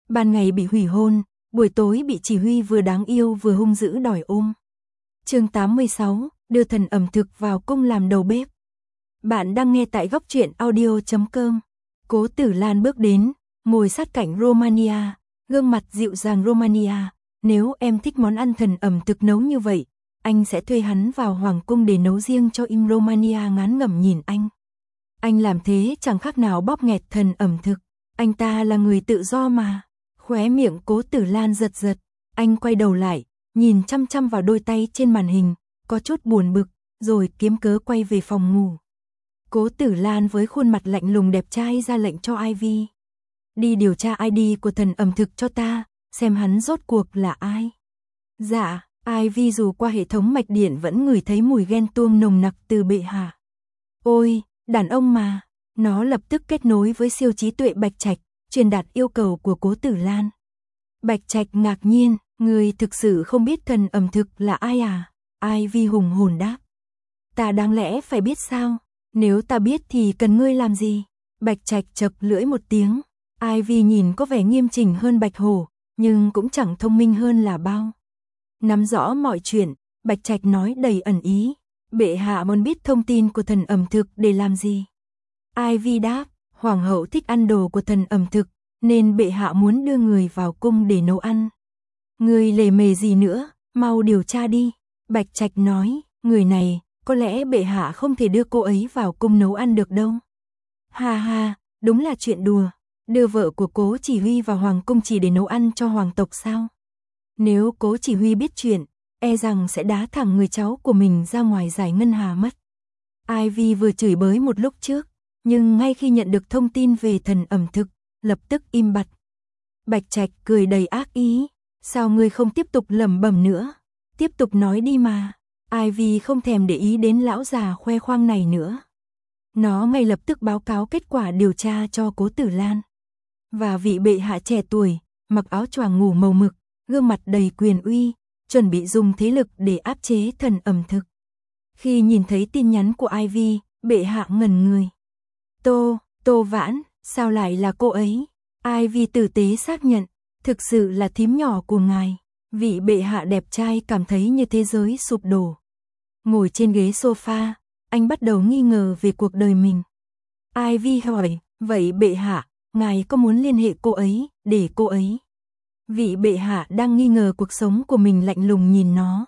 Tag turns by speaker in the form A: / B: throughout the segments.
A: ban ngày bị hủy hôn, buổi tối bị chỉ huy vừa đáng yêu vừa hung dữ đòi ôm. Chương 86, đưa thần ẩm thực vào cung làm đầu bếp. Bạn đang nghe tại góc truyện audio.com. Cố Tử Lan bước đến, ngồi sát cạnh Romania, gương mặt dịu dàng Romania. Nếu em thích món ăn thần ẩm thực nấu như vậy, anh sẽ thuê hắn vào hoàng cung để nấu riêng cho im. Romania ngán ngẩm nhìn anh. Anh làm thế chẳng khác nào bóp nghẹt thần ẩm thực. Anh ta là người tự do mà. Khóe miệng Cố Tử Lan giật giật. Anh quay đầu lại, nhìn chăm chăm vào đôi tay trên màn hình, có chút buồn bực, rồi kiếm cớ quay về phòng ngủ. Cố Tử Lan với khuôn mặt lạnh lùng đẹp trai ra lệnh cho Ivy. Đi điều tra ID của thần ẩm thực cho ta, xem hắn rốt cuộc là ai. Dạ, Ivy dù qua hệ thống mạch điện vẫn ngửi thấy mùi ghen tuông nồng nặc từ bệ hạ. Ôi, đàn ông mà. Nó lập tức kết nối với siêu trí tuệ Bạch Trạch, truyền đạt yêu cầu của Cố Tử Lan. Bạch Trạch ngạc nhiên, người thực sự không biết thần ẩm thực là ai à? Ivy hùng hồn đáp. Ta đáng lẽ phải biết sao? Nếu ta biết thì cần ngươi làm gì? Bạch Trạch chậc lưỡi một tiếng. Ivy nhìn có vẻ nghiêm chỉnh hơn Bạch Hổ, nhưng cũng chẳng thông minh hơn là bao. Nắm rõ mọi chuyện, Bạch Trạch nói đầy ẩn ý. Bệ hạ muốn biết thông tin của thần ẩm thực để làm gì? Ivy đáp, hoàng hậu thích ăn đồ của thần ẩm thực, nên bệ hạ muốn đưa người vào cung để nấu ăn. Người lề mề gì nữa, mau điều tra đi. Bạch Trạch nói, người này, có lẽ bệ hạ không thể đưa cô ấy vào cung nấu ăn được đâu. Ha ha, đúng là chuyện đùa. Đưa vợ của Cố Chỉ Huy vào hoàng cung chỉ để nấu ăn cho hoàng tộc sao? Nếu Cố Chỉ Huy biết chuyện, e rằng sẽ đá thẳng người cháu của mình ra ngoài giải ngân hà mất. Ivy vừa chửi bới một lúc trước, nhưng ngay khi nhận được thông tin về thần ẩm thực, lập tức im bặt. Bạch Trạch cười đầy ác ý, sao ngươi không tiếp tục lẩm bẩm nữa? Tiếp tục nói đi mà. Ivy không thèm để ý đến lão già khoe khoang này nữa. Nó ngay lập tức báo cáo kết quả điều tra cho Cố Tử Lan. Và vị bệ hạ trẻ tuổi, mặc áo choàng ngủ màu mực, gương mặt đầy quyền uy, chuẩn bị dùng thế lực để áp chế thần ẩm thực. Khi nhìn thấy tin nhắn của Ivy, bệ hạ ngẩn người. Tô Vãn, sao lại là cô ấy? Ivy tử tế xác nhận, thực sự là thím nhỏ của ngài. Vị bệ hạ đẹp trai cảm thấy như thế giới sụp đổ. Ngồi trên ghế sofa, anh bắt đầu nghi ngờ về cuộc đời mình. Ivy hỏi, vậy bệ hạ, ngài có muốn liên hệ cô ấy, để cô ấy? Vị bệ hạ đang nghi ngờ cuộc sống của mình lạnh lùng nhìn nó.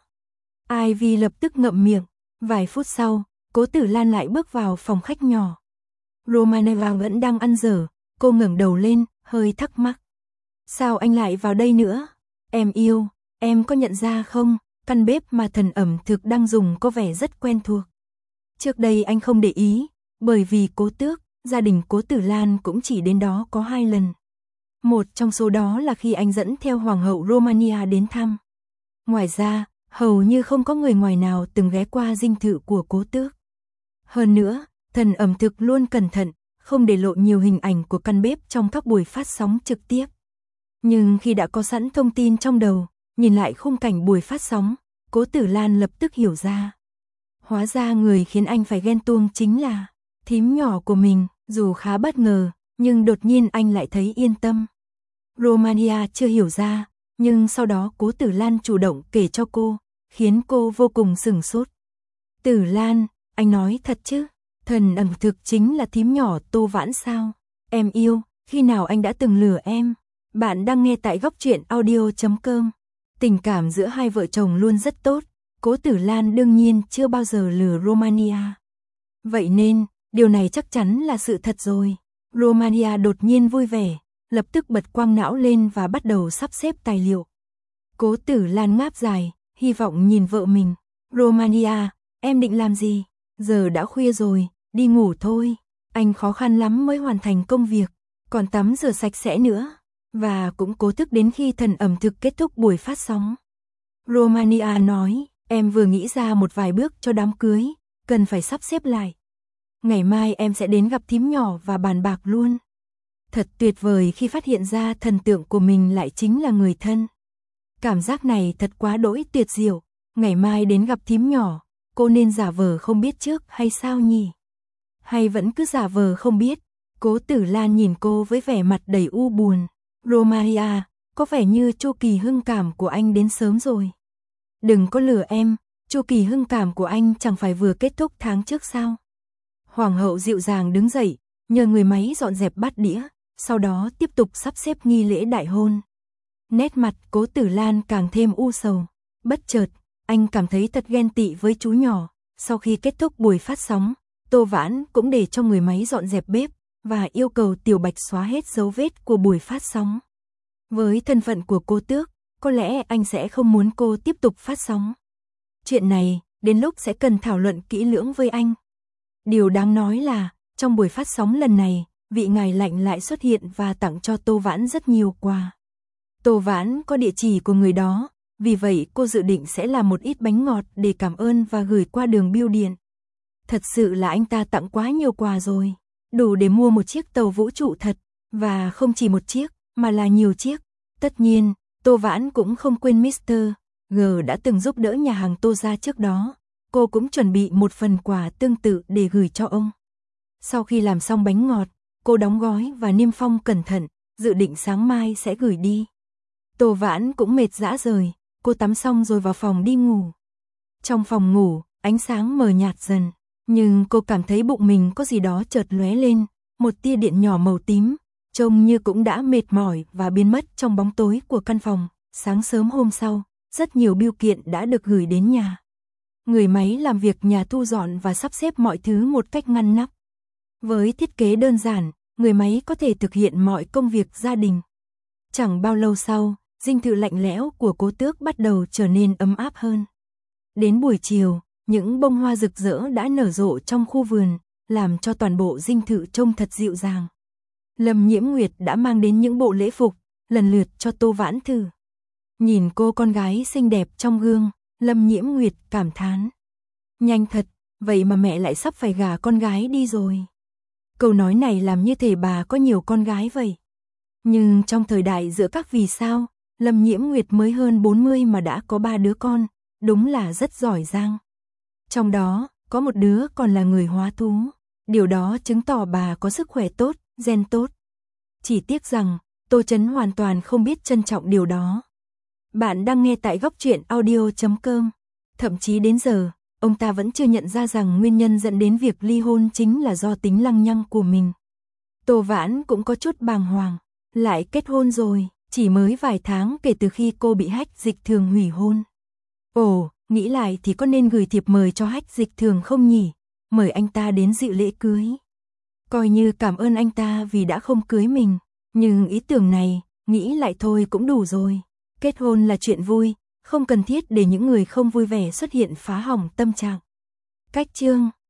A: Ivy lập tức ngậm miệng. Vài phút sau, Cố Tử Lan lại bước vào phòng khách nhỏ. Romaneva vẫn đang ăn dở, cô ngẩng đầu lên, hơi thắc mắc. Sao anh lại vào đây nữa? Em yêu, em có nhận ra không, căn bếp mà thần ẩm thực đang dùng có vẻ rất quen thuộc. Trước đây anh không để ý, bởi vì Cố Tước, gia đình Cố Tử Lan cũng chỉ đến đó có 2 lần. Một trong số đó là khi anh dẫn theo Hoàng hậu Romania đến thăm. Ngoài ra, hầu như không có người ngoài nào từng ghé qua dinh thự của Cố Tước. Hơn nữa, thần ẩm thực luôn cẩn thận, không để lộ nhiều hình ảnh của căn bếp trong các buổi phát sóng trực tiếp. Nhưng khi đã có sẵn thông tin trong đầu, nhìn lại khung cảnh buổi phát sóng, Cố Tử Lan lập tức hiểu ra. Hóa ra người khiến anh phải ghen tuông chính là thím nhỏ của mình, dù khá bất ngờ, nhưng đột nhiên anh lại thấy yên tâm. Romania chưa hiểu ra, nhưng sau đó Cố Tử Lan chủ động kể cho cô, khiến cô vô cùng sửng sốt. Tử Lan, anh nói thật chứ? Thần ẩm thực chính là thím nhỏ Tô Vãn sao? Em yêu, khi nào anh đã từng lừa em? Bạn đang nghe tại góc truyện audio.com. Tình cảm giữa hai vợ chồng luôn rất tốt, Cố Tử Lan đương nhiên chưa bao giờ lừa Romania. Vậy nên, điều này chắc chắn là sự thật rồi. Romania đột nhiên vui vẻ, lập tức bật quang não lên và bắt đầu sắp xếp tài liệu. Cố Tử Lan ngáp dài, hy vọng nhìn vợ mình. Romania, em định làm gì? Giờ đã khuya rồi, đi ngủ thôi. Anh khó khăn lắm mới hoàn thành công việc, còn tắm rửa sạch sẽ nữa. Và cũng cố thức đến khi thần ẩm thực kết thúc buổi phát sóng. Romania nói, em vừa nghĩ ra một vài bước cho đám cưới, cần phải sắp xếp lại. Ngày mai em sẽ đến gặp thím nhỏ và bàn bạc luôn. Thật tuyệt vời khi phát hiện ra thần tượng của mình lại chính là người thân. Cảm giác này thật quá đỗi tuyệt diệu. Ngày mai đến gặp thím nhỏ, cô nên giả vờ không biết trước hay sao nhỉ? Hay vẫn cứ giả vờ không biết? Cố Tử Lan nhìn cô với vẻ mặt đầy u buồn. Romaria, có vẻ như chu kỳ hưng cảm của anh đến sớm rồi. Đừng có lừa em, chu kỳ hưng cảm của anh chẳng phải vừa kết thúc tháng trước sao? Hoàng hậu dịu dàng đứng dậy, nhờ người máy dọn dẹp bát đĩa, sau đó tiếp tục sắp xếp nghi lễ đại hôn. Nét mặt Cố Tử Lan càng thêm u sầu. Bất chợt, anh cảm thấy thật ghen tị với chú nhỏ. Sau khi kết thúc buổi phát sóng, Tô Vãn cũng để cho người máy dọn dẹp bếp và yêu cầu Tiểu Bạch xóa hết dấu vết của buổi phát sóng. Với thân phận của cô tước, có lẽ anh sẽ không muốn cô tiếp tục phát sóng. Chuyện này, đến lúc sẽ cần thảo luận kỹ lưỡng với anh. Điều đáng nói là, trong buổi phát sóng lần này, vị ngài lạnh lại xuất hiện và tặng cho Tô Vãn rất nhiều quà. Tô Vãn có địa chỉ của người đó, vì vậy cô dự định sẽ làm một ít bánh ngọt để cảm ơn và gửi qua đường bưu điện. Thật sự là anh ta tặng quá nhiều quà rồi, đủ để mua một chiếc tàu vũ trụ thật, và không chỉ một chiếc, mà là nhiều chiếc. Tất nhiên, Tô Vãn cũng không quên Mr. G đã từng giúp đỡ nhà hàng Tô gia trước đó, cô cũng chuẩn bị một phần quà tương tự để gửi cho ông. Sau khi làm xong bánh ngọt, cô đóng gói và niêm phong cẩn thận, dự định sáng mai sẽ gửi đi. Tô Vãn cũng mệt rã rời, cô tắm xong rồi vào phòng đi ngủ. Trong phòng ngủ, ánh sáng mờ nhạt dần, nhưng cô cảm thấy bụng mình có gì đó chợt lóe lên, một tia điện nhỏ màu tím, trông như cũng đã mệt mỏi và biến mất trong bóng tối của căn phòng. Sáng sớm hôm sau, rất nhiều bưu kiện đã được gửi đến nhà. Người máy làm việc nhà thu dọn và sắp xếp mọi thứ một cách ngăn nắp. Với thiết kế đơn giản, người máy có thể thực hiện mọi công việc gia đình. Chẳng bao lâu sau, dinh thự lạnh lẽo của Cố Tước bắt đầu trở nên ấm áp hơn. Đến buổi chiều, những bông hoa rực rỡ đã nở rộ trong khu vườn, làm cho toàn bộ dinh thự trông thật dịu dàng. Lâm Nhiễm Nguyệt đã mang đến những bộ lễ phục, lần lượt cho Tô Vãn thử. Nhìn cô con gái xinh đẹp trong gương, Lâm Nhiễm Nguyệt cảm thán. Nhanh thật, vậy mà mẹ lại sắp phải gả con gái đi rồi. Câu nói này làm như thể bà có nhiều con gái vậy. Nhưng trong thời đại giữa các vì sao, Lâm Nhiễm Nguyệt mới hơn 40 mà đã có 3 đứa con, đúng là rất giỏi giang. Trong đó, có một đứa còn là người hóa thú. Điều đó chứng tỏ bà có sức khỏe tốt, gen tốt. Chỉ tiếc rằng, Tô Chấn hoàn toàn không biết trân trọng điều đó. Bạn đang nghe tại Góc Truyện Audio.com. Thậm chí đến giờ, ông ta vẫn chưa nhận ra rằng nguyên nhân dẫn đến việc ly hôn chính là do tính lăng nhăng của mình. Tô Vãn cũng có chút bàng hoàng. Lại kết hôn rồi, chỉ mới vài tháng kể từ khi cô bị Hách Dịch Thường hủy hôn. Ồ, nghĩ lại thì có nên gửi thiệp mời cho Hách Dịch Thường không nhỉ? Mời anh ta đến dự lễ cưới. Coi như cảm ơn anh ta vì đã không cưới mình. Nhưng ý tưởng này, nghĩ lại thôi cũng đủ rồi. Kết hôn là chuyện vui, không cần thiết để những người không vui vẻ xuất hiện phá hỏng tâm trạng. Cách chương